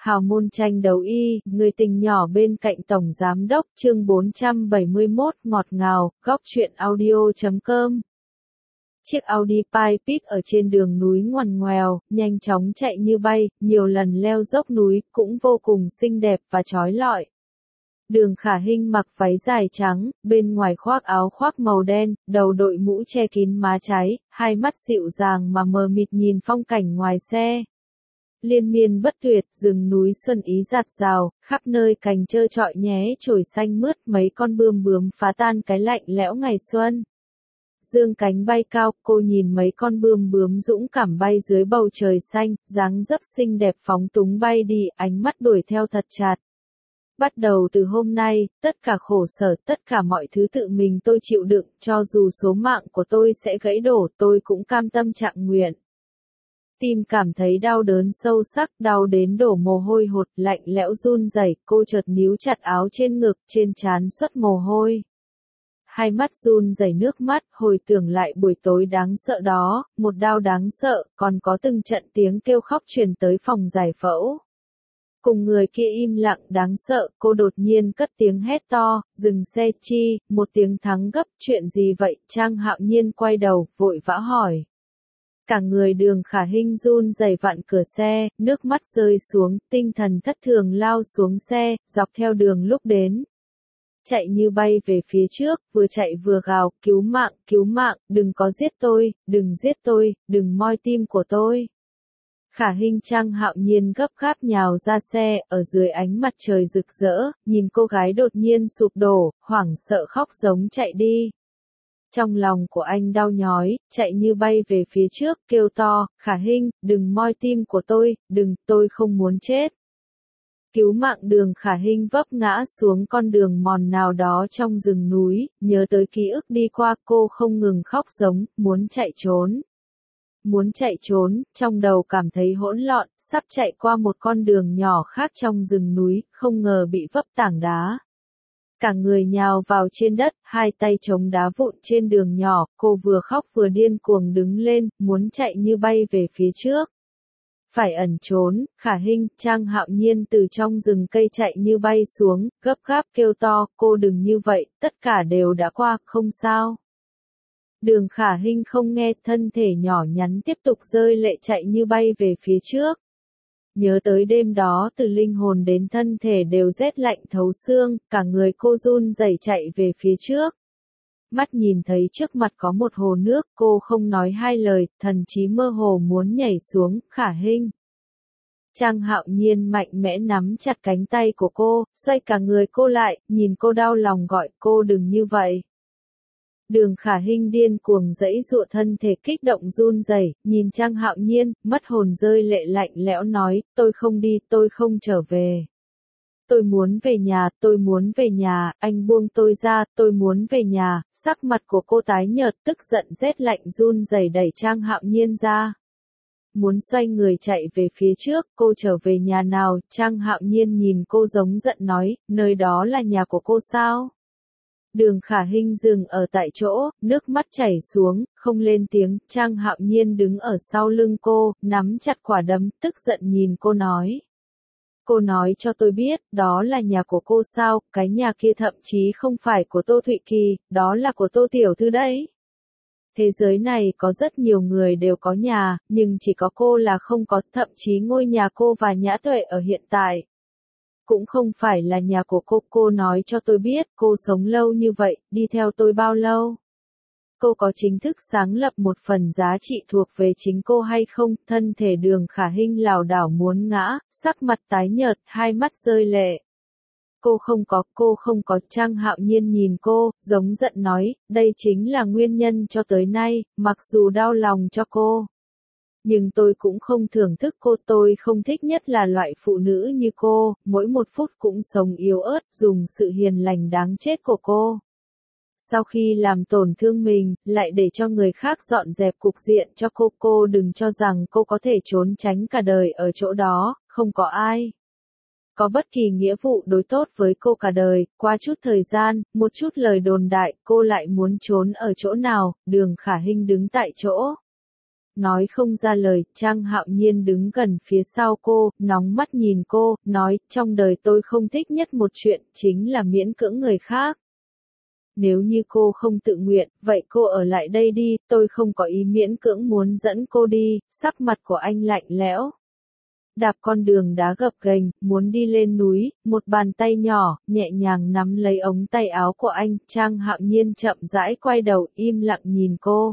Hào môn tranh đấu y, người tình nhỏ bên cạnh Tổng Giám đốc, chương 471, ngọt ngào, góc truyện audio.com. Chiếc Audi Pilot ở trên đường núi ngoằn ngoèo, nhanh chóng chạy như bay, nhiều lần leo dốc núi, cũng vô cùng xinh đẹp và chói lọi. Đường Khả Hinh mặc váy dài trắng, bên ngoài khoác áo khoác màu đen, đầu đội mũ che kín má trái, hai mắt dịu dàng mà mờ mịt nhìn phong cảnh ngoài xe. Liên miên bất tuyệt, rừng núi xuân ý rạt rào, khắp nơi cành trơ trọi nhé chồi xanh mướt, mấy con bươm bướm phá tan cái lạnh lẽo ngày xuân. Dương cánh bay cao, cô nhìn mấy con bươm bướm dũng cảm bay dưới bầu trời xanh, dáng dấp xinh đẹp phóng túng bay đi, ánh mắt đuổi theo thật chặt. Bắt đầu từ hôm nay, tất cả khổ sở, tất cả mọi thứ tự mình tôi chịu đựng, cho dù số mạng của tôi sẽ gãy đổ, tôi cũng cam tâm trạng nguyện. Tim cảm thấy đau đớn sâu sắc, đau đến đổ mồ hôi hột, lạnh lẽo run rẩy, cô chợt níu chặt áo trên ngực, trên trán xuất mồ hôi. Hai mắt run rẩy nước mắt, hồi tưởng lại buổi tối đáng sợ đó, một đau đáng sợ, còn có từng trận tiếng kêu khóc truyền tới phòng giải phẫu. Cùng người kia im lặng đáng sợ, cô đột nhiên cất tiếng hét to, dừng xe chi, một tiếng thắng gấp, chuyện gì vậy, Trang Hạo Nhiên quay đầu, vội vã hỏi. Cả người Đường Khả Hinh run rẩy vặn cửa xe, nước mắt rơi xuống, tinh thần thất thường lao xuống xe, dọc theo đường lúc đến. Chạy như bay về phía trước, vừa chạy vừa gào, cứu mạng, đừng có giết tôi, đừng moi tim của tôi. Khả Hinh Trang Hạo Nhiên gấp gáp nhào ra xe, ở dưới ánh mặt trời rực rỡ, nhìn cô gái đột nhiên sụp đổ, hoảng sợ khóc giống chạy đi. Trong lòng của anh đau nhói, chạy như bay về phía trước, kêu to, Khả Hinh, đừng moi tim của tôi, đừng, tôi không muốn chết. Cứu mạng. Đường Khả Hinh vấp ngã xuống con đường mòn nào đó trong rừng núi, nhớ tới ký ức đi qua, cô không ngừng khóc giống, muốn chạy trốn. Muốn chạy trốn, trong đầu cảm thấy hỗn loạn, sắp chạy qua một con đường nhỏ khác trong rừng núi, không ngờ bị vấp tảng đá. Cả người nhào vào trên đất, hai tay chống đá vụn trên đường nhỏ, cô vừa khóc vừa điên cuồng đứng lên, muốn chạy như bay về phía trước. Phải ẩn trốn, Khả Hinh, Trang Hạo Nhiên từ trong rừng cây chạy như bay xuống, gấp gáp kêu to, cô đừng như vậy, tất cả đều đã qua, không sao. Đường Khả Hinh không nghe, thân thể nhỏ nhắn tiếp tục rơi lệ chạy như bay về phía trước. Nhớ tới đêm đó từ linh hồn đến thân thể đều rét lạnh thấu xương, cả người cô run rẩy chạy về phía trước. Mắt nhìn thấy trước mặt có một hồ nước, cô không nói hai lời, thần trí mơ hồ muốn nhảy xuống, Khả Hinh. Trang Hạo Nhiên mạnh mẽ nắm chặt cánh tay của cô, xoay cả người cô lại, nhìn cô đau lòng gọi, cô đừng như vậy. Đường Khả Hinh điên cuồng giãy giụa, thân thể kích động run rẩy, nhìn Trang Hạo Nhiên, mất hồn rơi lệ, lạnh lẽo nói, tôi không đi, tôi không trở về. Tôi muốn về nhà, anh buông tôi ra, tôi muốn về nhà. Sắc mặt của cô tái nhợt, tức giận rét lạnh run rẩy đẩy Trang Hạo Nhiên ra. Muốn xoay người chạy về phía trước, cô trở về nhà nào, Trang Hạo Nhiên nhìn cô giống giận nói, nơi đó là nhà của cô sao? Đường Khả Hinh dừng ở tại chỗ, nước mắt chảy xuống, không lên tiếng, Trang Hạo Nhiên đứng ở sau lưng cô, nắm chặt quả đấm, tức giận nhìn cô nói. Cô nói cho tôi biết, đó là nhà của cô sao, cái nhà kia thậm chí không phải của Tô Thụy Kỳ, đó là của Tô Tiểu Thư đấy. Thế giới này có rất nhiều người đều có nhà, nhưng chỉ có cô là không có, thậm chí ngôi nhà cô và Nhã Tuệ ở hiện tại cũng không phải là nhà của cô nói cho tôi biết, cô sống lâu như vậy, đi theo tôi bao lâu? Cô có chính thức sáng lập một phần giá trị thuộc về chính cô hay không? Thân thể Đường Khả Hinh lảo đảo muốn ngã, sắc mặt tái nhợt, hai mắt rơi lệ. Cô không có, Trang Hạo Nhiên nhìn cô, giống giận nói, đây chính là nguyên nhân cho tới nay, mặc dù đau lòng cho cô. Nhưng tôi cũng không thưởng thức cô, tôi không thích nhất là loại phụ nữ như cô, mỗi một phút cũng sống yếu ớt, dùng sự hiền lành đáng chết của cô. Sau khi làm tổn thương mình, lại để cho người khác dọn dẹp cục diện cho cô đừng cho rằng cô có thể trốn tránh cả đời ở chỗ đó, không có ai có bất kỳ nghĩa vụ đối tốt với cô cả đời. Qua chút thời gian, một chút lời đồn đại, cô lại muốn trốn ở chỗ nào? Đường Khả Hinh đứng tại chỗ. nói không ra lời. Trang Hạo Nhiên đứng gần phía sau cô, nóng mắt nhìn cô, nói, trong đời tôi không thích nhất một chuyện, chính là miễn cưỡng người khác. Nếu như cô không tự nguyện, vậy cô ở lại đây đi, tôi không có ý miễn cưỡng muốn dẫn cô đi. Sắc mặt của anh lạnh lẽo. Đạp con đường đá gập ghềnh, muốn đi lên núi, một bàn tay nhỏ, nhẹ nhàng nắm lấy ống tay áo của anh. Trang Hạo Nhiên chậm rãi quay đầu, im lặng nhìn cô.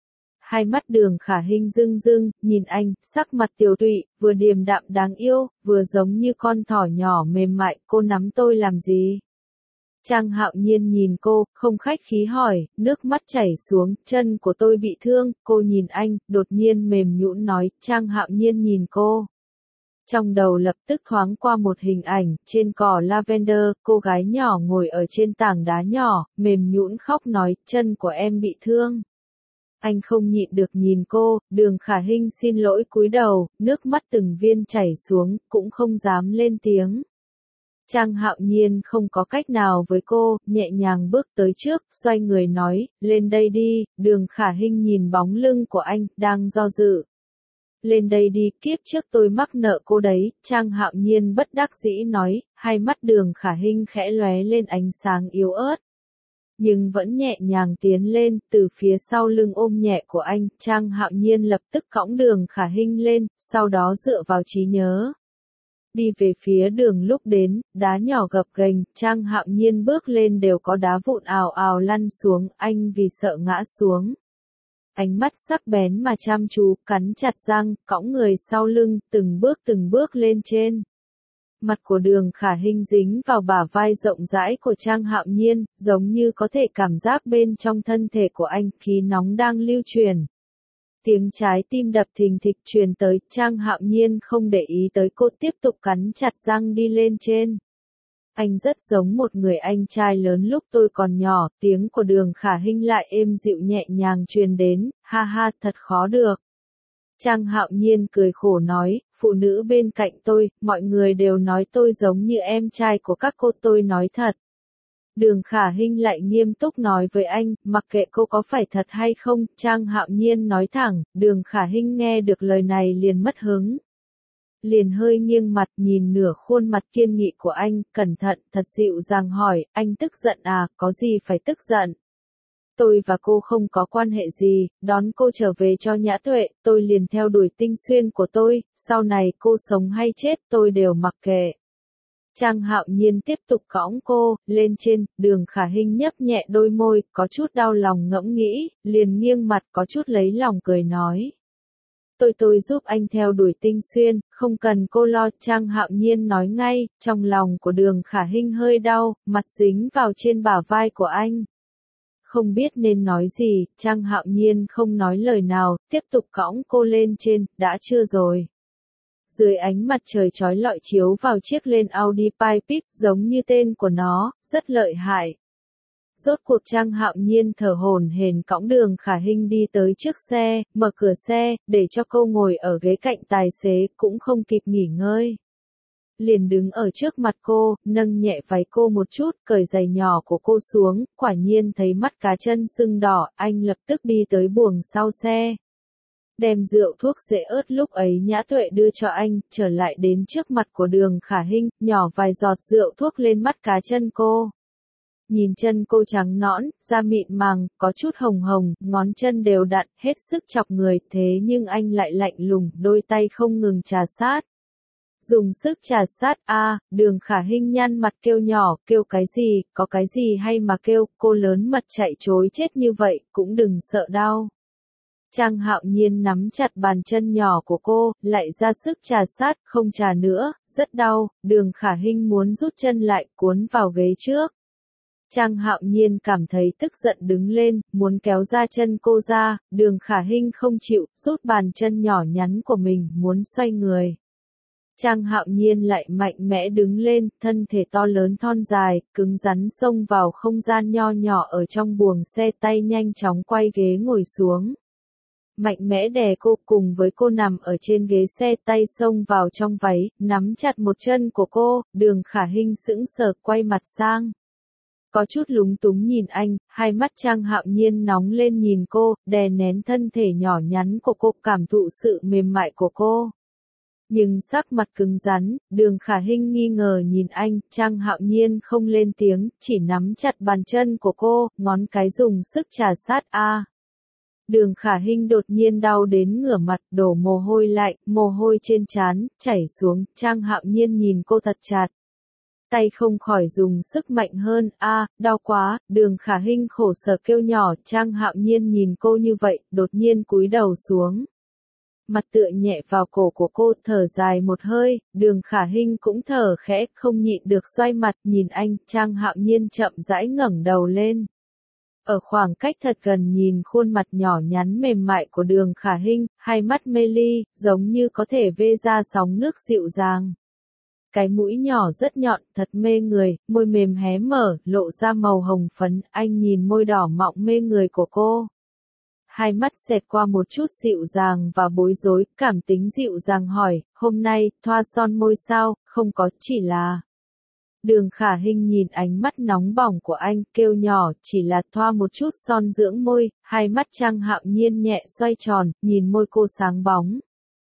Hai mắt Đường Khả Hinh rưng rưng, nhìn anh, sắc mặt tiều tụy, vừa điềm đạm đáng yêu, vừa giống như con thỏ nhỏ mềm mại. Cô nắm tôi làm gì? Trang Hạo Nhiên nhìn cô, không khách khí hỏi, nước mắt chảy xuống, chân của tôi bị thương. Cô nhìn anh, đột nhiên mềm nhũn nói. Trang Hạo Nhiên nhìn cô. Trong đầu lập tức thoáng qua một hình ảnh, trên cỏ lavender, cô gái nhỏ ngồi ở trên tảng đá nhỏ, mềm nhũn khóc nói, chân của em bị thương. Anh không nhịn được nhìn cô. Đường Khả Hinh xin lỗi cúi đầu, nước mắt từng viên chảy xuống, cũng không dám lên tiếng. Trang Hạo Nhiên không có cách nào với cô, nhẹ nhàng bước tới trước, xoay người nói, lên đây đi. Đường Khả Hinh nhìn bóng lưng của anh, đang do dự. Lên đây đi, kiếp trước tôi mắc nợ cô đấy. Trang Hạo Nhiên bất đắc dĩ nói, hai mắt Đường Khả Hinh khẽ lóe lên ánh sáng yếu ớt. Nhưng vẫn nhẹ nhàng tiến lên, từ phía sau lưng ôm nhẹ của anh. Trang Hạo Nhiên lập tức cõng Đường Khả Hinh lên, sau đó dựa vào trí nhớ. Đi về phía đường lúc đến, đá nhỏ gập ghềnh, Trang Hạo Nhiên bước lên đều có đá vụn ào ào lăn xuống, anh vì sợ ngã xuống. Ánh mắt sắc bén mà chăm chú, cắn chặt răng, cõng người sau lưng, từng bước lên trên. Mặt của Đường Khả Hinh dính vào bả vai rộng rãi của Trang Hạo Nhiên, giống như có thể cảm giác bên trong thân thể của anh, khí nóng đang lưu truyền. Tiếng trái tim đập thình thịch truyền tới. Trang Hạo Nhiên không để ý tới cô, tiếp tục cắn chặt răng đi lên trên. Anh rất giống một người anh trai lớn lúc tôi còn nhỏ. Tiếng của Đường Khả Hinh lại êm dịu nhẹ nhàng truyền đến, ha ha, thật khó được. Trang Hạo Nhiên cười khổ nói, phụ nữ bên cạnh tôi, mọi người đều nói tôi giống như em trai của các cô, tôi nói thật. Đường Khả Hinh lại nghiêm túc nói với anh, mặc kệ cô có phải thật hay không. Trang Hạo Nhiên nói thẳng. Đường Khả Hinh nghe được lời này liền mất hứng. Liền hơi nghiêng mặt nhìn nửa khuôn mặt kiên nghị của anh, cẩn thận, thật dịu dàng hỏi, anh tức giận à, có gì phải tức giận? Tôi và cô không có quan hệ gì, đón cô trở về cho Nhã Tuệ, tôi liền theo đuổi Tinh Xuyên của tôi, sau này cô sống hay chết tôi đều mặc kệ. Trang Hạo Nhiên tiếp tục cõng cô lên trên. Đường Khả Hinh nhấp nhẹ đôi môi, có chút đau lòng ngẫm nghĩ, liền nghiêng mặt có chút lấy lòng cười nói. Tôi giúp anh theo đuổi Tinh Xuyên, không cần cô lo. Trang Hạo Nhiên nói ngay, trong lòng của Đường Khả Hinh hơi đau, mặt dính vào trên bả vai của anh. Không biết nên nói gì, Trang Hạo Nhiên không nói lời nào, tiếp tục cõng cô lên trên. Đã chưa rồi. Dưới ánh mặt trời chói lọi chiếu vào chiếc lên Audi Pipe, giống như tên của nó, rất lợi hại. Rốt cuộc Trang Hạo Nhiên thở hổn hển cõng Đường Khả Hinh đi tới trước xe, mở cửa xe, để cho cô ngồi ở ghế cạnh tài xế, cũng không kịp nghỉ ngơi. Liền đứng ở trước mặt cô, nâng nhẹ váy cô một chút, cởi giày nhỏ của cô xuống, quả nhiên thấy mắt cá chân sưng đỏ, anh lập tức đi tới buồng sau xe. Đem rượu thuốc xệ ớt lúc ấy Nhã Tuệ đưa cho anh, trở lại đến trước mặt của Đường Khả Hinh, nhỏ vài giọt rượu thuốc lên mắt cá chân cô. Nhìn chân cô trắng nõn, da mịn màng, có chút hồng hồng, ngón chân đều đặn, hết sức chọc người, thế nhưng anh lại lạnh lùng, đôi tay không ngừng trà sát. Dùng sức trà sát, Đường Khả Hinh nhăn mặt kêu nhỏ, kêu cái gì, có cái gì hay mà kêu, cô lớn mật chạy chối chết như vậy, cũng đừng sợ đau. Trang Hạo Nhiên nắm chặt bàn chân nhỏ của cô, lại ra sức trà sát, không trà nữa, rất đau. Đường Khả Hinh muốn rút chân lại, cuốn vào ghế trước. Trang Hạo Nhiên cảm thấy tức giận đứng lên, muốn kéo ra chân cô ra. Đường Khả Hinh không chịu, rút bàn chân nhỏ nhắn của mình, muốn xoay người. Trang Hạo Nhiên lại mạnh mẽ đứng lên, thân thể to lớn thon dài, cứng rắn xông vào không gian nho nhỏ ở trong buồng xe, tay nhanh chóng quay ghế ngồi xuống. Mạnh mẽ đè cô, cùng với cô nằm ở trên ghế xe, tay xông vào trong váy, nắm chặt một chân của cô. Đường Khả Hinh sững sờ quay mặt sang. có chút lúng túng nhìn anh, hai mắt Trang Hạo Nhiên nóng lên nhìn cô, đè nén thân thể nhỏ nhắn của cô, cảm thụ sự mềm mại của cô. Nhưng sắc mặt cứng rắn, Đường Khả Hinh nghi ngờ nhìn anh, Trang Hạo Nhiên không lên tiếng, chỉ nắm chặt bàn chân của cô, ngón cái dùng sức trà sát a. Đường Khả Hinh đột nhiên đau đến ngửa mặt, đổ mồ hôi lạnh, mồ hôi trên trán chảy xuống, Trang Hạo Nhiên nhìn cô thật chặt. Tay không khỏi dùng sức mạnh hơn, a, đau quá, Đường Khả Hinh khổ sở kêu nhỏ, Trang Hạo Nhiên nhìn cô như vậy, đột nhiên cúi đầu xuống. Mặt tựa nhẹ vào cổ của cô, thở dài một hơi, Đường Khả Hinh cũng thở khẽ, không nhịn được xoay mặt, nhìn anh, Trang Hạo Nhiên chậm rãi ngẩng đầu lên. Ở khoảng cách thật gần nhìn khuôn mặt nhỏ nhắn mềm mại của Đường Khả Hinh, hai mắt mê ly, giống như có thể vê ra sóng nước dịu dàng. Cái mũi nhỏ rất nhọn, thật mê người, môi mềm hé mở, lộ ra màu hồng phấn, anh nhìn môi đỏ mọng mê người của cô. Hai mắt xẹt qua một chút dịu dàng và bối rối, cảm tính dịu dàng hỏi, hôm nay, thoa son môi sao, không có, chỉ là... Đường Khả Hinh nhìn ánh mắt nóng bỏng của anh, kêu nhỏ, chỉ là thoa một chút son dưỡng môi, hai mắt Trang Hạo Nhiên nhẹ xoay tròn, nhìn môi cô sáng bóng.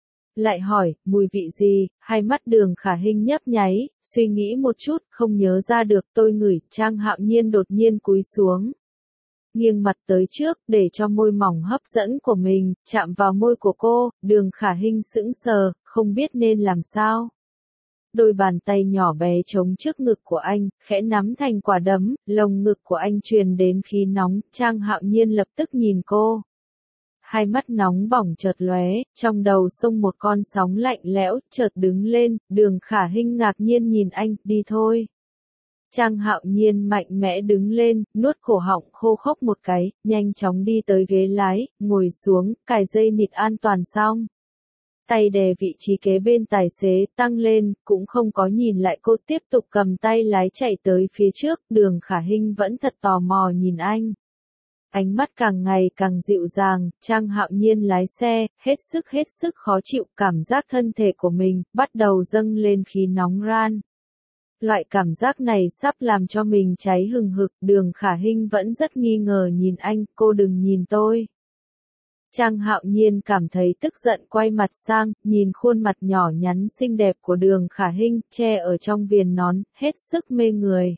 Lại hỏi, mùi vị gì, hai mắt Đường Khả Hinh nhấp nháy, suy nghĩ một chút, không nhớ ra được, tôi ngửi, Trang Hạo Nhiên đột nhiên cúi xuống. Nghiêng mặt tới trước, để cho môi mỏng hấp dẫn của mình, chạm vào môi của cô, Đường Khả Hinh sững sờ, không biết nên làm sao. Đôi bàn tay nhỏ bé chống trước ngực của anh, khẽ nắm thành quả đấm, lồng ngực của anh truyền đến khí nóng, Trang Hạo Nhiên lập tức nhìn cô. Hai mắt nóng bỏng chợt lóe, trong đầu xông một con sóng lạnh lẽo, chợt đứng lên, Đường Khả Hinh ngạc nhiên nhìn anh, đi thôi. Trang Hạo Nhiên mạnh mẽ đứng lên, nuốt cổ họng khô khốc một cái, nhanh chóng đi tới ghế lái, ngồi xuống, cài dây nịt an toàn xong. Tay đè vị trí kế bên tài xế, tăng lên, cũng không có nhìn lại cô, tiếp tục cầm tay lái chạy tới phía trước, Đường Khả Hinh vẫn thật tò mò nhìn anh. Ánh mắt càng ngày càng dịu dàng, Trang Hạo Nhiên lái xe, hết sức khó chịu, cảm giác thân thể của mình, bắt đầu dâng lên khí nóng ran. Loại cảm giác này sắp làm cho mình cháy hừng hực, Đường Khả Hinh vẫn rất nghi ngờ nhìn anh, cô đừng nhìn tôi. Trang Hạo Nhiên cảm thấy tức giận quay mặt sang, nhìn khuôn mặt nhỏ nhắn xinh đẹp của Đường Khả Hinh, che ở trong viền nón, hết sức mê người.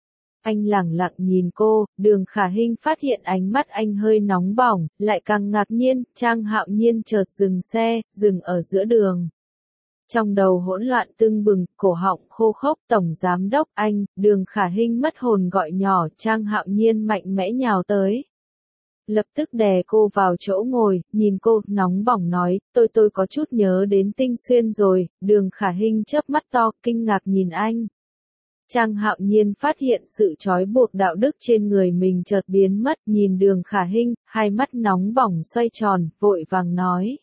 Anh lẳng lặng nhìn cô, Đường Khả Hinh phát hiện ánh mắt anh hơi nóng bỏng, lại càng ngạc nhiên, Trang Hạo Nhiên chợt dừng xe, dừng ở giữa đường. Trong đầu hỗn loạn tưng bừng, cổ họng khô khốc, Tổng Giám Đốc anh, Đường Khả Hinh mất hồn gọi nhỏ, Trang Hạo Nhiên mạnh mẽ nhào tới. Lập tức đè cô vào chỗ ngồi, nhìn cô, nóng bỏng nói, tôi có chút nhớ đến Tinh Xuyên rồi, Đường Khả Hinh chớp mắt to, kinh ngạc nhìn anh. Trang Hạo Nhiên phát hiện sự trói buộc đạo đức trên người mình chợt biến mất, nhìn Đường Khả Hinh, hai mắt nóng bỏng xoay tròn, vội vàng nói.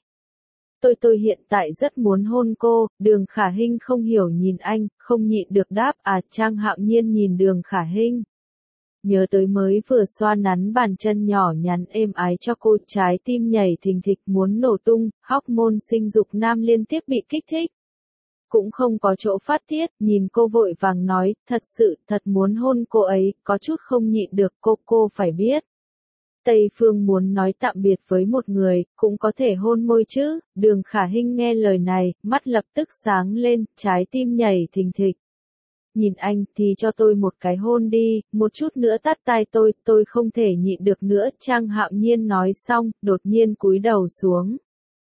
Tôi hiện tại rất muốn hôn cô, Đường Khả Hinh không hiểu nhìn anh, không nhịn được đáp, Trang Hạo Nhiên nhìn Đường Khả Hinh. Nhớ tới mới vừa xoa nắn bàn chân nhỏ nhắn êm ái cho cô, trái tim nhảy thình thịch muốn nổ tung, hormone sinh dục nam liên tiếp bị kích thích. Cũng không có chỗ phát tiết, nhìn cô vội vàng nói, thật sự, thật muốn hôn cô ấy, có chút không nhịn được, cô phải biết. Tây Phương muốn nói tạm biệt với một người, cũng có thể hôn môi chứ, Đường Khả Hinh nghe lời này, mắt lập tức sáng lên, trái tim nhảy thình thịch. Nhìn anh thì cho tôi một cái hôn đi, một chút nữa tát tai tôi không thể nhịn được nữa, Trang Hạo Nhiên nói xong, đột nhiên cúi đầu xuống.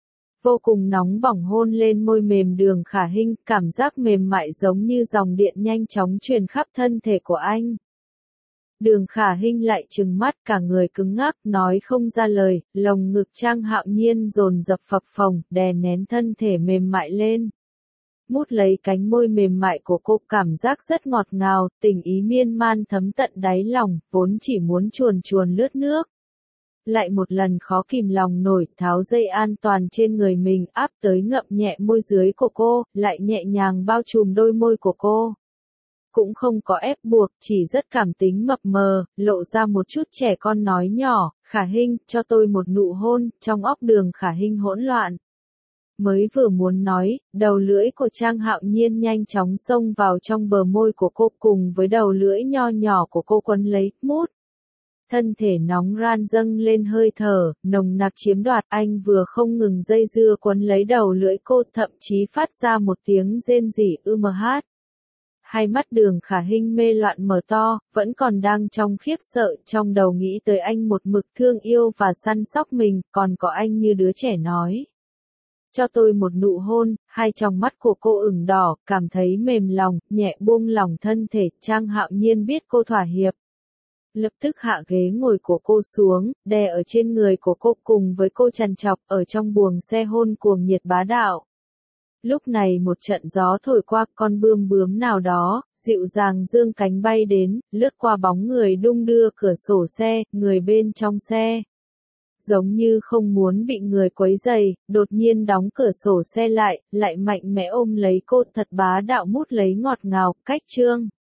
Vô cùng nóng bỏng hôn lên môi mềm Đường Khả Hinh, cảm giác mềm mại giống như dòng điện nhanh chóng truyền khắp thân thể của anh. Đường Khả Hinh lại trừng mắt, cả người cứng ngắc, nói không ra lời, lồng ngực Trang Hạo Nhiên dồn dập phập phồng, đè nén thân thể mềm mại lên. Mút lấy cánh môi mềm mại của cô, cảm giác rất ngọt ngào, tình ý miên man thấm tận đáy lòng, vốn chỉ muốn chuồn chuồn lướt nước. Lại một lần khó kìm lòng nổi, tháo dây an toàn trên người mình, áp tới ngậm nhẹ môi dưới của cô, lại nhẹ nhàng bao trùm đôi môi của cô. Cũng không có ép buộc, chỉ rất cảm tính mập mờ, lộ ra một chút trẻ con nói nhỏ, Khả Hinh, cho tôi một nụ hôn, trong óc Đường Khả Hinh hỗn loạn. mới vừa muốn nói, đầu lưỡi của Trang Hạo Nhiên nhanh chóng xông vào trong bờ môi của cô cùng với đầu lưỡi nho nhỏ của cô quấn lấy, mút. Thân thể nóng ran dâng lên hơi thở, nồng nặc chiếm đoạt, anh vừa không ngừng dây dưa quấn lấy đầu lưỡi cô, thậm chí phát ra một tiếng rên rỉ hát. Hai mắt Đường Khả Hinh mê loạn mở to, vẫn còn đang trong khiếp sợ, trong đầu nghĩ tới anh một mực thương yêu và săn sóc mình, còn có anh như đứa trẻ nói. Cho tôi một nụ hôn, hai tròng mắt của cô ửng đỏ, cảm thấy mềm lòng, nhẹ buông lỏng thân thể, Trang Hạo Nhiên biết cô thỏa hiệp. Lập tức hạ ghế ngồi của cô xuống, đè ở trên người của cô cùng với cô trằn trọc ở trong buồng xe hôn cuồng nhiệt bá đạo. Lúc này một trận gió thổi qua, con bươm bướm nào đó, dịu dàng dương cánh bay đến, lướt qua bóng người đung đưa cửa sổ xe, người bên trong xe. Giống như không muốn bị người quấy rầy, đột nhiên đóng cửa sổ xe lại mạnh mẽ ôm lấy cô thật bá đạo mút lấy ngọt ngào, cách chương.